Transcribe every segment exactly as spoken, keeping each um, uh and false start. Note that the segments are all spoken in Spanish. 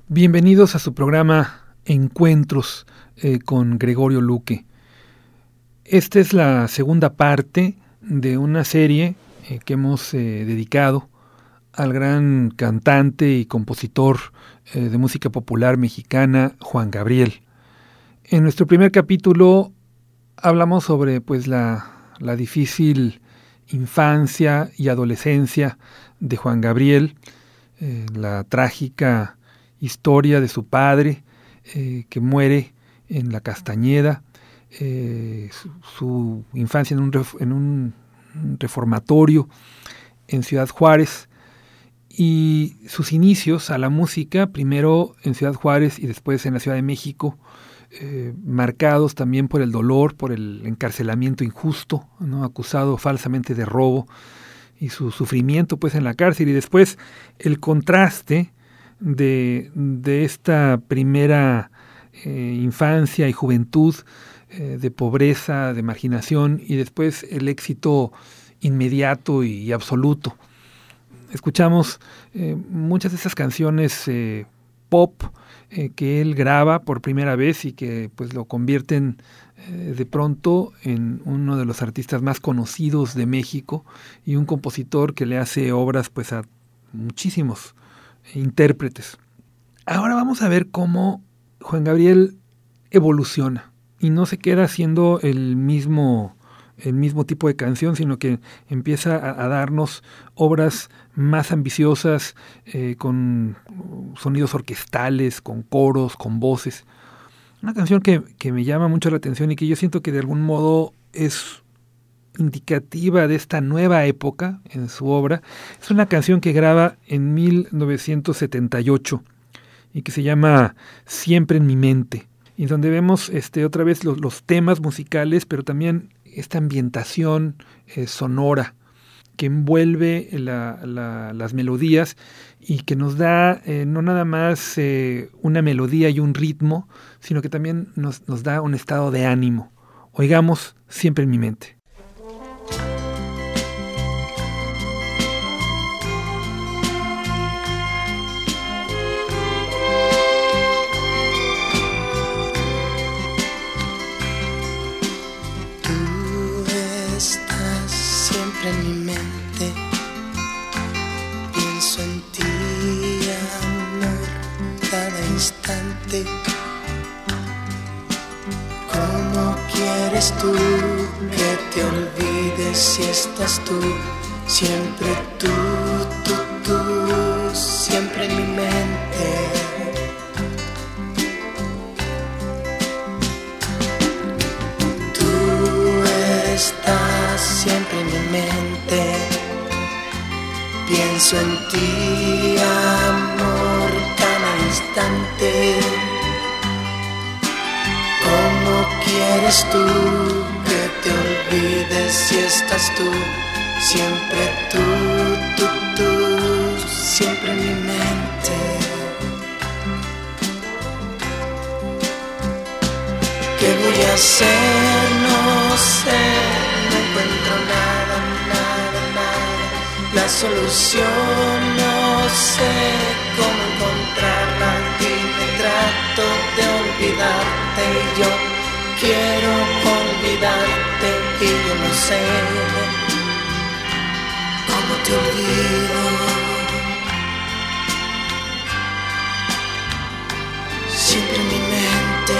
Bienvenidos a su programa Encuentros eh, con Gregorio Luque. Esta es la segunda parte de una serie eh, que hemos eh, dedicado al gran cantante y compositor eh, de música popular mexicana, Juan Gabriel. En nuestro primer capítulo hablamos sobre pues la, la difícil infancia y adolescencia de Juan Gabriel, eh, la trágica historia de su padre eh, que muere en la Castañeda, eh, su, su infancia en un, ref, en un reformatorio en Ciudad Juárez y sus inicios a la música, primero en Ciudad Juárez y después en la Ciudad de México, eh, marcados también por el dolor, por el encarcelamiento injusto, ¿no? Acusado falsamente de robo y su sufrimiento pues en la cárcel, y después el contraste De, de esta primera eh, infancia y juventud, eh, de pobreza, de marginación, y después el éxito inmediato y, y absoluto. Escuchamos eh, muchas de esas canciones eh, pop eh, que él graba por primera vez y que pues lo convierten eh, de pronto en uno de los artistas más conocidos de México y un compositor que le hace obras pues a muchísimos intérpretes. Ahora vamos a ver cómo Juan Gabriel evoluciona y no se queda haciendo el mismo, el mismo tipo de canción, sino que empieza a, a darnos obras más ambiciosas, eh, con sonidos orquestales, con coros, con voces. Una canción que, que me llama mucho la atención y que yo siento que de algún modo es indicativa de esta nueva época en su obra, es una canción que graba en mil novecientos setenta y ocho y que se llama Siempre en mi mente, y donde vemos este, otra vez los, los temas musicales, pero también esta ambientación eh, sonora que envuelve la, la, las melodías y que nos da eh, no nada más eh, una melodía y un ritmo, sino que también nos, nos da un estado de ánimo. Oigamos Siempre en mi mente. En mi mente pienso en ti, amor, cada instante. ¿Cómo quieres tú que te olvides si estás tú? Siempre tú, tú, tú, siempre en mi mente. Tú estás siempre en mi mente. Pienso en ti, amor, cada instante. ¿Cómo quieres tú que te olvides si estás tú? Siempre tú, tú, tú, siempre en mi mente. ¿Qué voy a hacer? No sé, no encuentro nada, nada, nada. La solución no sé cómo encontrarla. Dime, trato de olvidarte y yo quiero olvidarte y yo no sé cómo te olvido. Siempre en mi mente.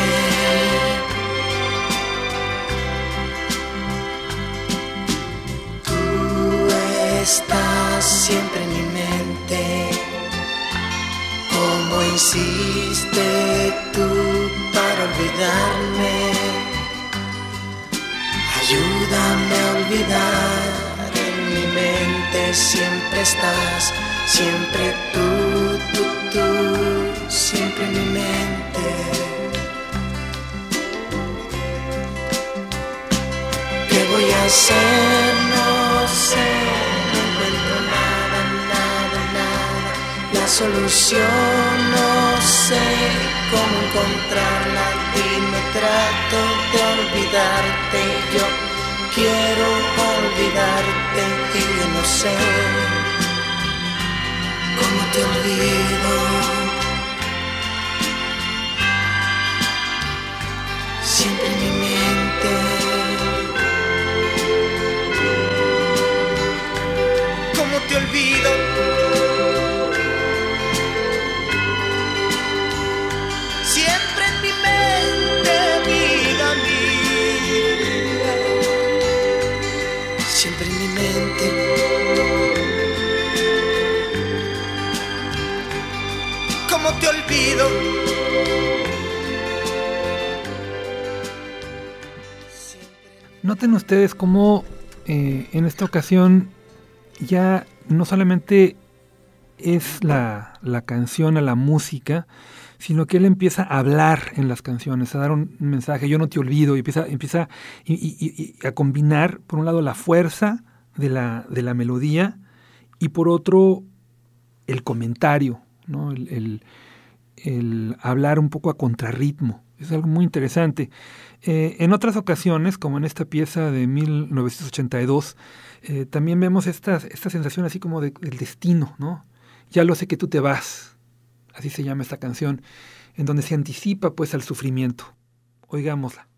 Estás siempre en mi mente. ¿Cómo hiciste tú para olvidarme? Ayúdame a olvidar. En mi mente siempre estás. Siempre tú, tú, tú, siempre en mi mente. ¿Qué voy a hacer? No sé. La solución no sé cómo encontrarla. Dime, trato de olvidarte. Yo quiero olvidarte y yo no sé cómo te olvido. olvido. Siempre en mi mente, vida mía, siempre en mi mente. ¿Cómo te olvido? Noten ustedes cómo eh, en esta ocasión ya no solamente es la, la canción a la música, sino que él empieza a hablar en las canciones, a dar un mensaje, yo no te olvido, y empieza, empieza y, y, y a combinar, por un lado, la fuerza de la, de la melodía y por otro, el comentario, ¿no? el, el, el hablar un poco a contrarritmo. Es algo muy interesante. Eh, en otras ocasiones, como en esta pieza de mil novecientos ochenta y dos, eh, también vemos esta, esta sensación así como de, del destino, ¿no? Ya lo sé que tú te vas, así se llama esta canción, en donde se anticipa pues al sufrimiento. Oigámosla.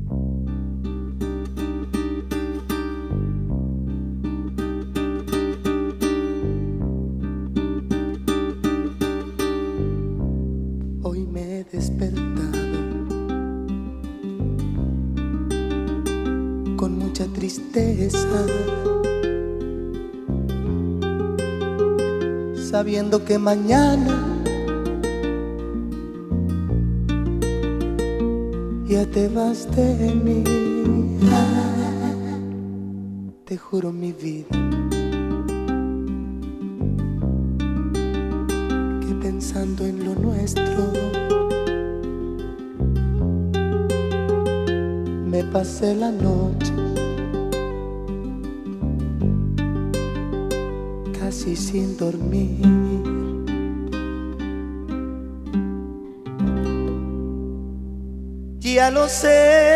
Hoy me he despertado con mucha tristeza, sabiendo que mañana ya te vas de mí. Te juro mi vida que pensando en lo nuestro me pasé la noche casi sin dormir. Ya lo sé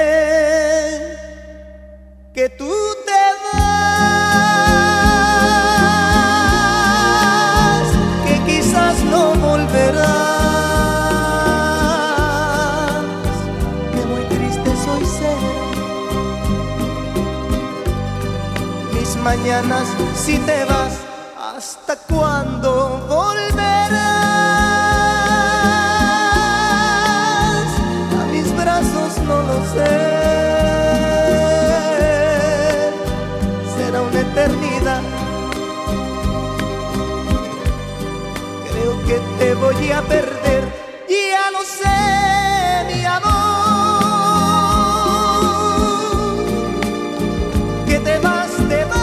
que tú te vas, que quizás no volverás, que muy triste soy ser. Mis mañanas si te vas, ¿hasta cuándo volverás? A mis brazos no lo sé. Será una eternidad. Creo que te voy a perder. Ya lo sé, mi amor, que te vas, te vas.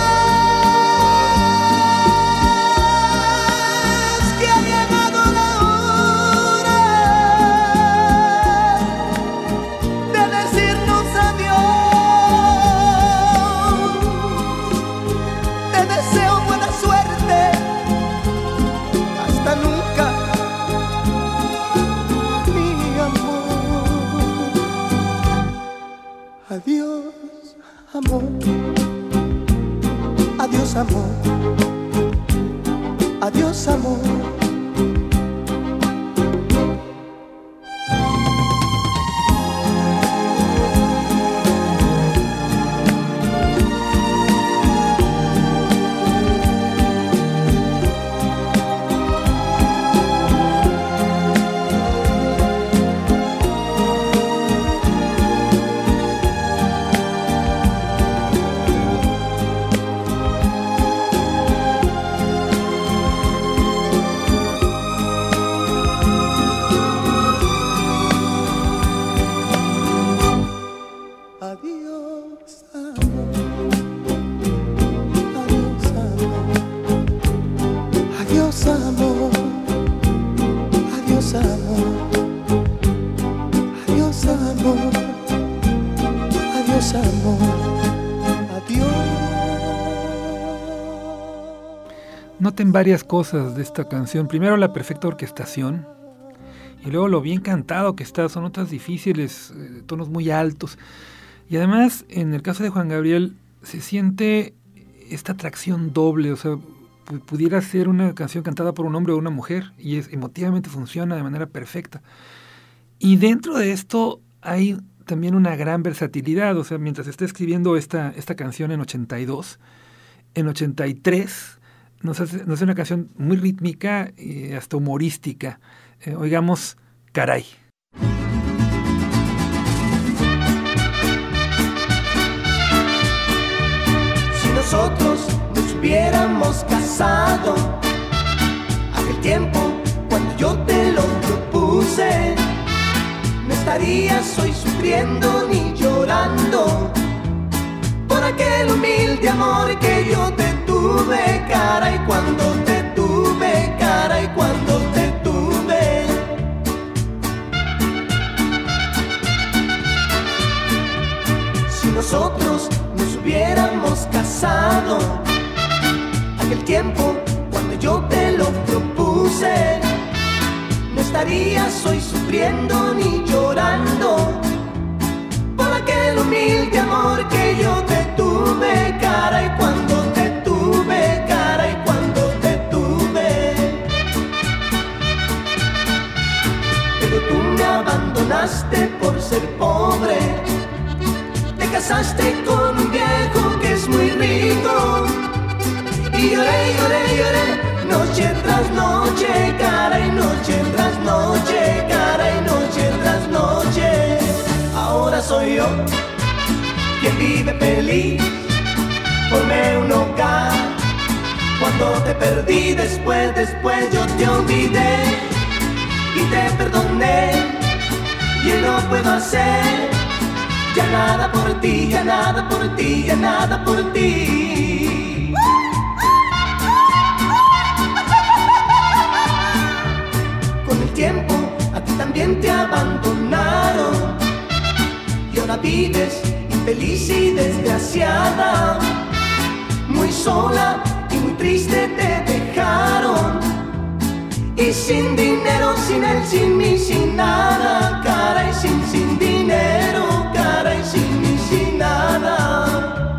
Adiós, amor. Adiós, amor. Adiós, amor. Noten varias cosas de esta canción. Primero, la perfecta orquestación. Y luego lo bien cantado que está. Son notas difíciles, eh, tonos muy altos. Y además, en el caso de Juan Gabriel, se siente esta atracción doble. O sea, pu- pudiera ser una canción cantada por un hombre o una mujer. Y es, emotivamente funciona de manera perfecta. Y dentro de esto hay también una gran versatilidad. O sea, mientras está escribiendo esta, esta canción en ochenta y dos, en ochenta y tres nos hace, nos hace una canción muy rítmica y hasta humorística. Eh, oigamos Caray. Si nosotros nos hubiéramos casado aquel tiempo cuando yo te lo propuse, no estarías hoy sufriendo ni llorando por aquel humilde amor que yo te tuve, caray, cuando te tuve, caray, cuando te tuve. Si nosotros nos hubiéramos casado aquel tiempo cuando yo te lo propuse, no estarías hoy sufriendo ni llorando por aquel humilde amor que yo te tuve, caray, cuando te tuve, caray, cuando te tuve. Pero tú me abandonaste por ser pobre, te casaste con un viejo que es muy rico, y lloré, lloré, lloré, noche tras noche, caray, noche tras noche, caray, noche tras noche. Ahora soy yo quien vive feliz, formé un hogar. Cuando te perdí, después, después yo te olvidé y te perdoné. Y no puedo hacer ya nada por ti, ya nada por ti, ya nada por ti. Con el tiempo a ti también te abandonaron y ahora vives infeliz y desgraciada, muy sola y muy triste te dejaron, y sin dinero, sin él, sin mí, sin nada, caray, sin, sin dinero, caray, sin mí, sin nada.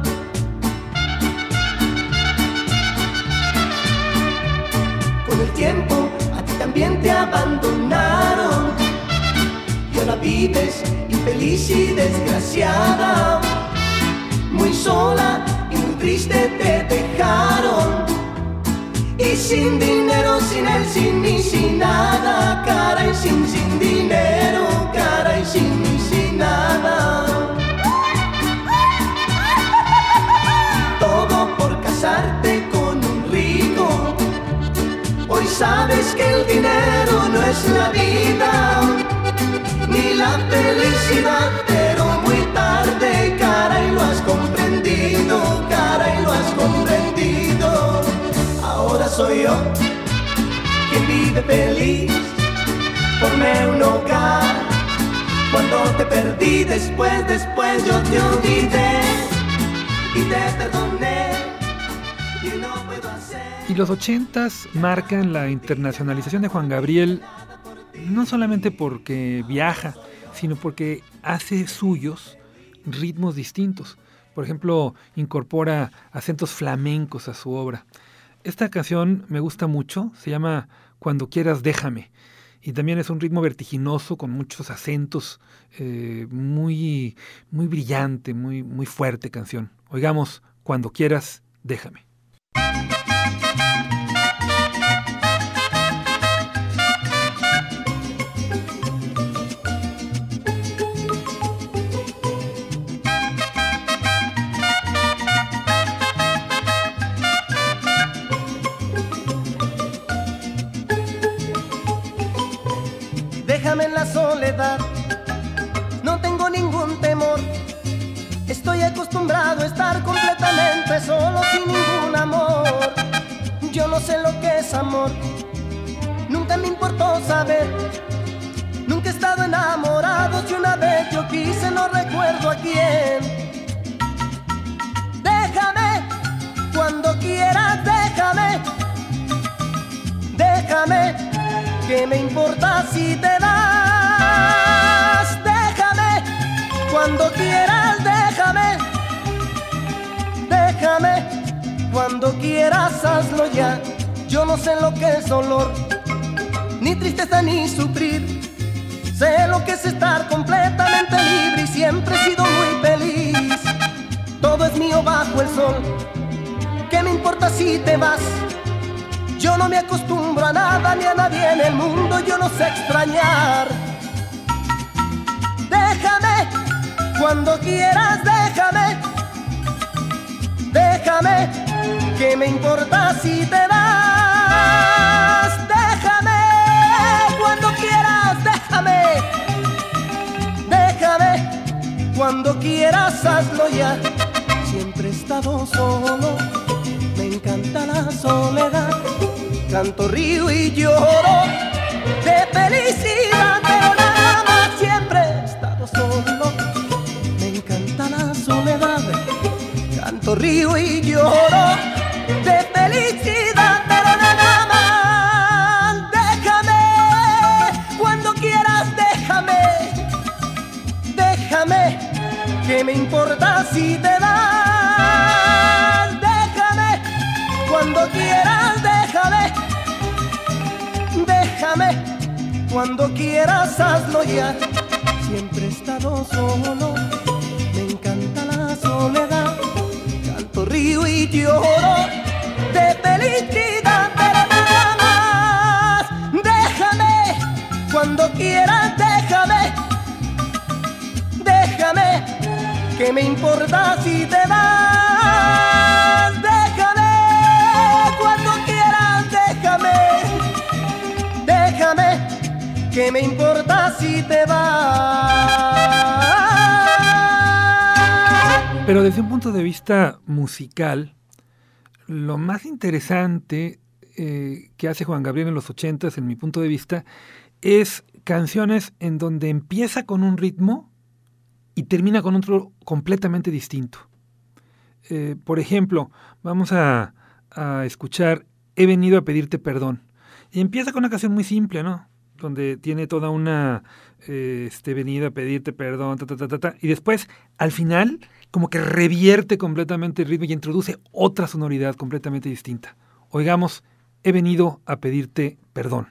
Con el tiempo a ti también te abandonaron y ahora vives infeliz y desgraciada, muy sola y muy triste te dejaron, y sin dinero, sin él, sin mí, sin nada, caray, sin, sin dinero, caray, sin mí, sin nada. Todo por casarte con un rico, hoy sabes que el dinero no es la vida ni la felicidad, pero muy tarde, caray, lo has comprendido, caray, lo has comprendido. Ahora soy yo quien vive feliz, formé un hogar. Cuando te perdí, después, después yo te olvidé y te perdoné, y no puedo hacer. Y los ochentas marcan la internacionalización de Juan Gabriel, no solamente porque viaja, sino porque hace suyos ritmos distintos. Por ejemplo, incorpora acentos flamencos a su obra. Esta canción me gusta mucho, se llama Cuando quieras déjame, y también es un ritmo vertiginoso con muchos acentos, eh, muy, muy brillante, muy, muy fuerte canción. Oigamos Cuando quieras déjame. Déjame en la soledad, no tengo ningún temor. Estoy acostumbrado a estar completamente solo, sin ningún amor. Yo no sé lo que es amor, nunca me importó saber. Nunca he estado enamorado, si una vez yo quise, no recuerdo a quién. Déjame, cuando quieras, déjame. Déjame, ¿qué me importa si te vas? Déjame, cuando quieras, déjame. Déjame, cuando quieras, hazlo ya. Yo no sé lo que es dolor, ni tristeza ni sufrir. Sé lo que es estar completamente libre y siempre he sido muy feliz. Todo es mío bajo el sol, ¿qué me importa si te vas? Yo no me acostumbro a nada ni a nadie en el mundo, yo no sé extrañar. Déjame, cuando quieras déjame. Déjame, ¿qué me importa si te vas? Déjame, cuando quieras déjame. Déjame, cuando quieras hazlo ya. Siempre he estado solo, me encanta la soledad. Canto, río y lloro de felicidad, pero nada más. Siempre he estado solo, me encanta la soledad. Canto, río y lloro de felicidad, pero nada más. Déjame, cuando quieras déjame. Déjame, ¿qué me importa si te vas? Déjame, cuando quieras déjame. Déjame, cuando quieras hazlo ya. Siempre he estado solo, me encanta la soledad. Canto, río y lloro de felicidad, pero nada más. Déjame, cuando quieras déjame. Déjame, ¿qué me importa si te vas? Déjame, cuando quieras déjame. Déjame, ¿qué me importa si te vas? Pero desde un punto de vista musical, lo más interesante eh, que hace Juan Gabriel en los ochentas, en mi punto de vista, es canciones en donde empieza con un ritmo y termina con otro completamente distinto. Eh, por ejemplo, vamos a, a escuchar He venido a pedirte perdón. Y empieza con una canción muy simple, ¿no? Donde tiene toda una eh, este, venido a pedirte perdón, ta, ta, ta, ta, ta. Y después, al final, como que revierte completamente el ritmo y introduce otra sonoridad completamente distinta. Oigamos, He venido a pedirte perdón.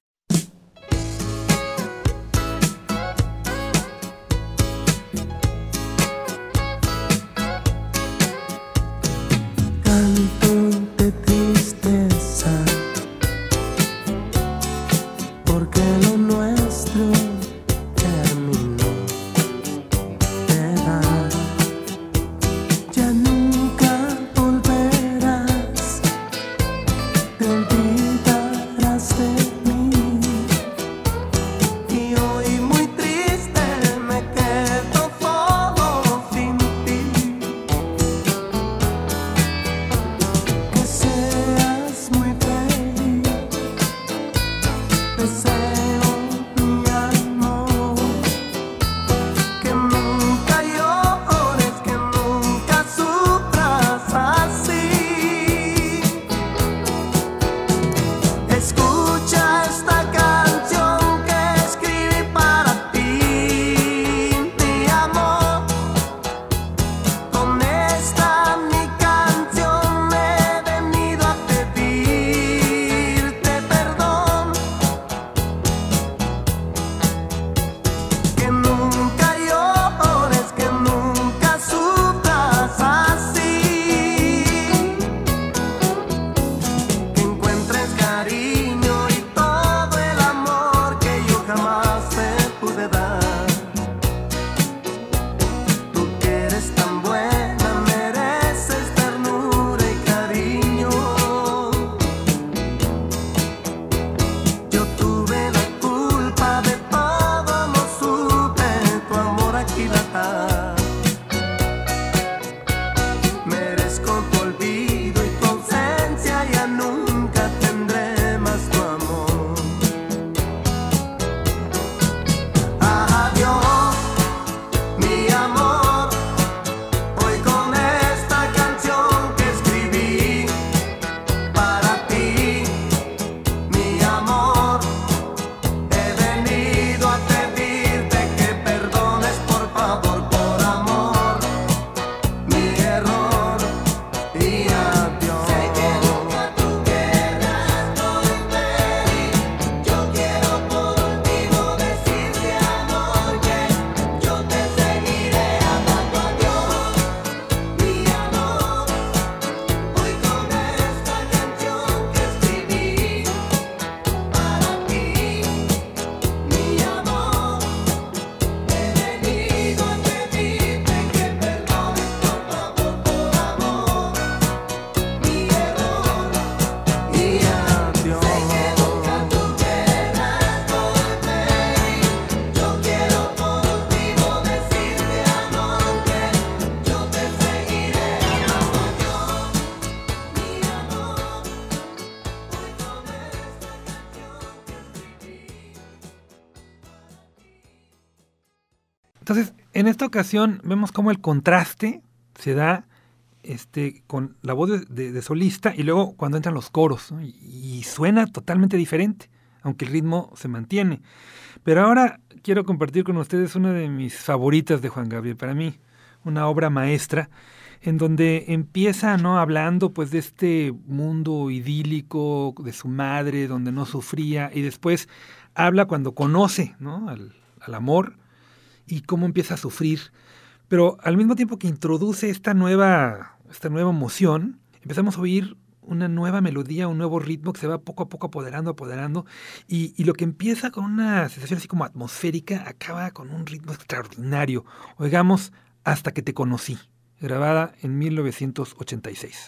Ah Entonces, en esta ocasión vemos cómo el contraste se da este, con la voz de, de, de solista y luego cuando entran los coros, ¿no? y, y suena totalmente diferente, aunque el ritmo se mantiene. Pero ahora quiero compartir con ustedes una de mis favoritas de Juan Gabriel, para mí una obra maestra, en donde empieza, ¿no?, hablando pues de este mundo idílico de su madre, donde no sufría, y después habla cuando conoce, ¿no?, al, al amor y cómo empieza a sufrir. Pero al mismo tiempo que introduce esta nueva, esta nueva emoción, empezamos a oír una nueva melodía, un nuevo ritmo que se va poco a poco apoderando, apoderando, y, y lo que empieza con una sensación así como atmosférica, acaba con un ritmo extraordinario. Oigamos Hasta que te conocí, grabada en mil novecientos ochenta y seis.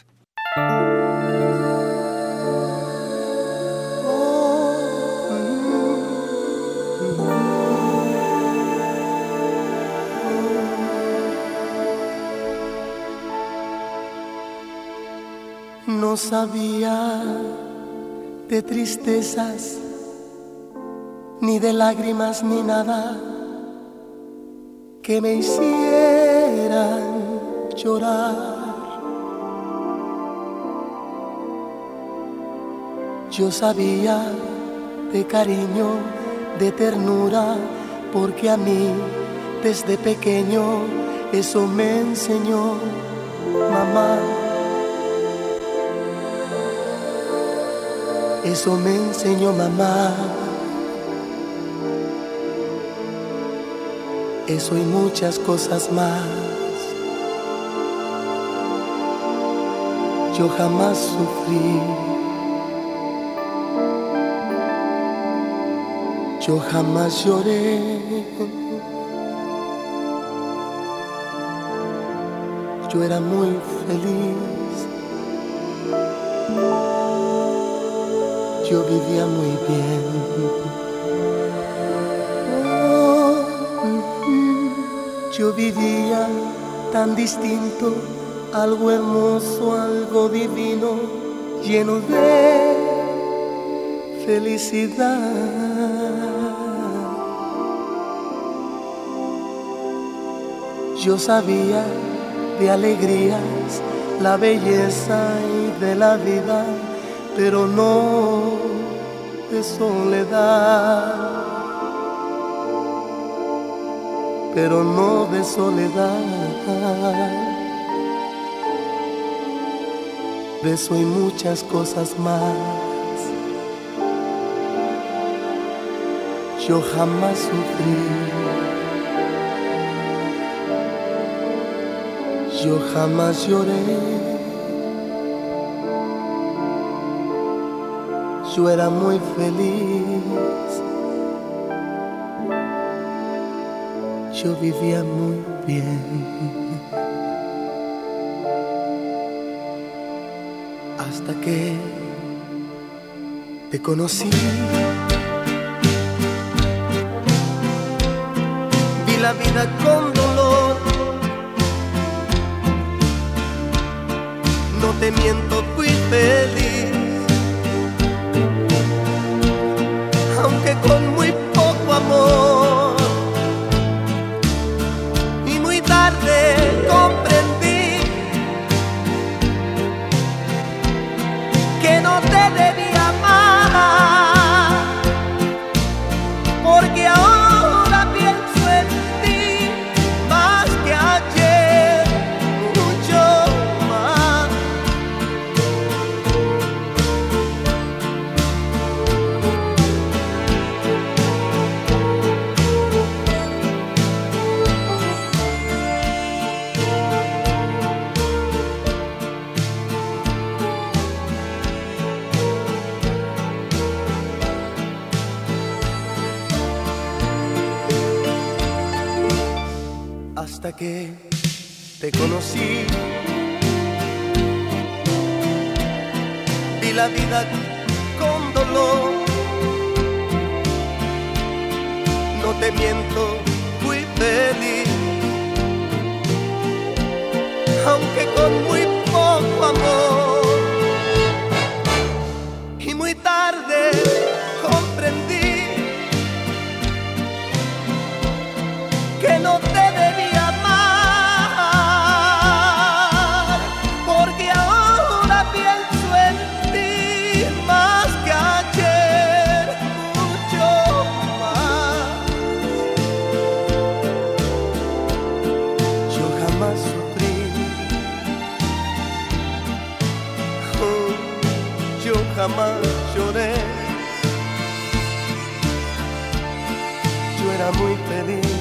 No sabía de tristezas, ni de lágrimas, ni nada que me hicieran llorar. Yo sabía de cariño, de ternura, porque a mí desde pequeño eso me enseñó mamá. Eso me enseñó mamá. Eso y muchas cosas más. Yo jamás sufrí. Yo jamás lloré. Yo era muy feliz. Yo vivía muy bien. Oh, yo vivía tan distinto, algo hermoso, algo divino, lleno de felicidad. Yo sabía de alegrías, la belleza y de la vida, pero no de soledad, pero no de soledad, de eso y muchas cosas más. Yo jamás sufrí, yo jamás lloré. Yo era muy feliz, yo vivía muy bien, hasta que te conocí. Vi la vida con dolor, no te miento, fui feliz. Aunque con muy poco amor, y muy tarde comprendí que no te debía amar, porque ahora pienso en ti más que ayer, mucho más. Hasta que te conocí, vi la vida con dolor, no te miento, fui feliz, aunque con muy poco amor, y muy tarde comprendí que no te debía amar, porque ahora pienso en ti más que ayer, mucho más. Yo jamás sufrí, oh, yo jamás lloré. Yo era muy feliz,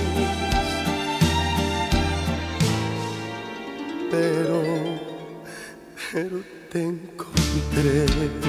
pero, pero te encontré.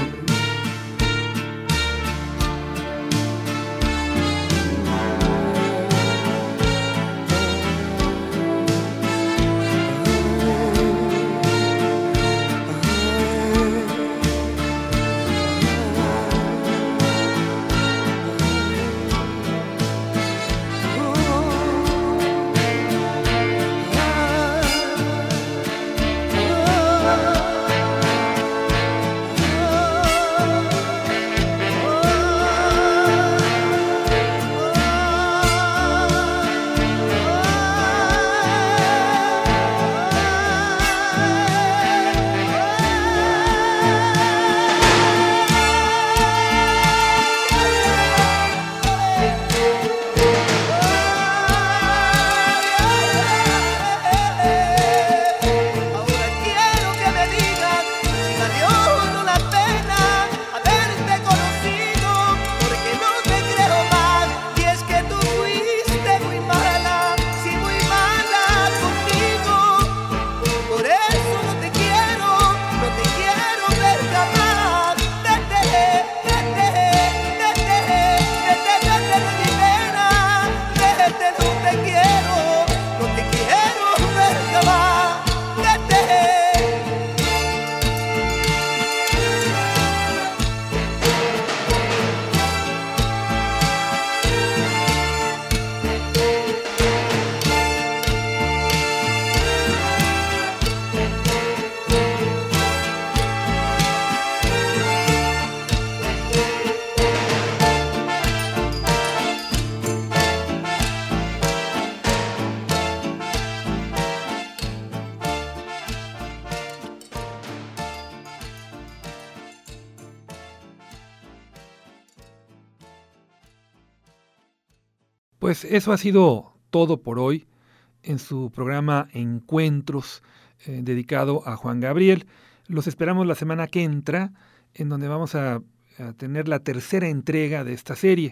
Pues eso ha sido todo por hoy en su programa Encuentros, eh, dedicado a Juan Gabriel. Los esperamos la semana que entra, en donde vamos a, a tener la tercera entrega de esta serie.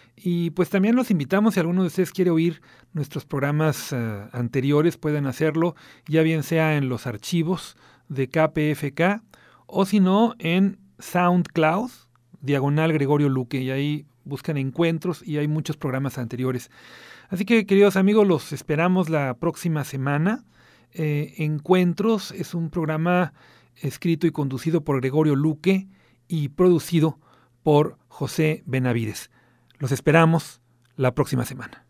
Y pues también los invitamos, si alguno de ustedes quiere oír nuestros programas uh, anteriores, pueden hacerlo, ya bien sea en los archivos de K P F K, o si no, en SoundCloud, diagonal Gregorio Luque, y ahí buscan Encuentros y hay muchos programas anteriores. Así que, queridos amigos, los esperamos la próxima semana. Eh, Encuentros es un programa escrito y conducido por Gregorio Luque y producido por José Benavides. Los esperamos la próxima semana.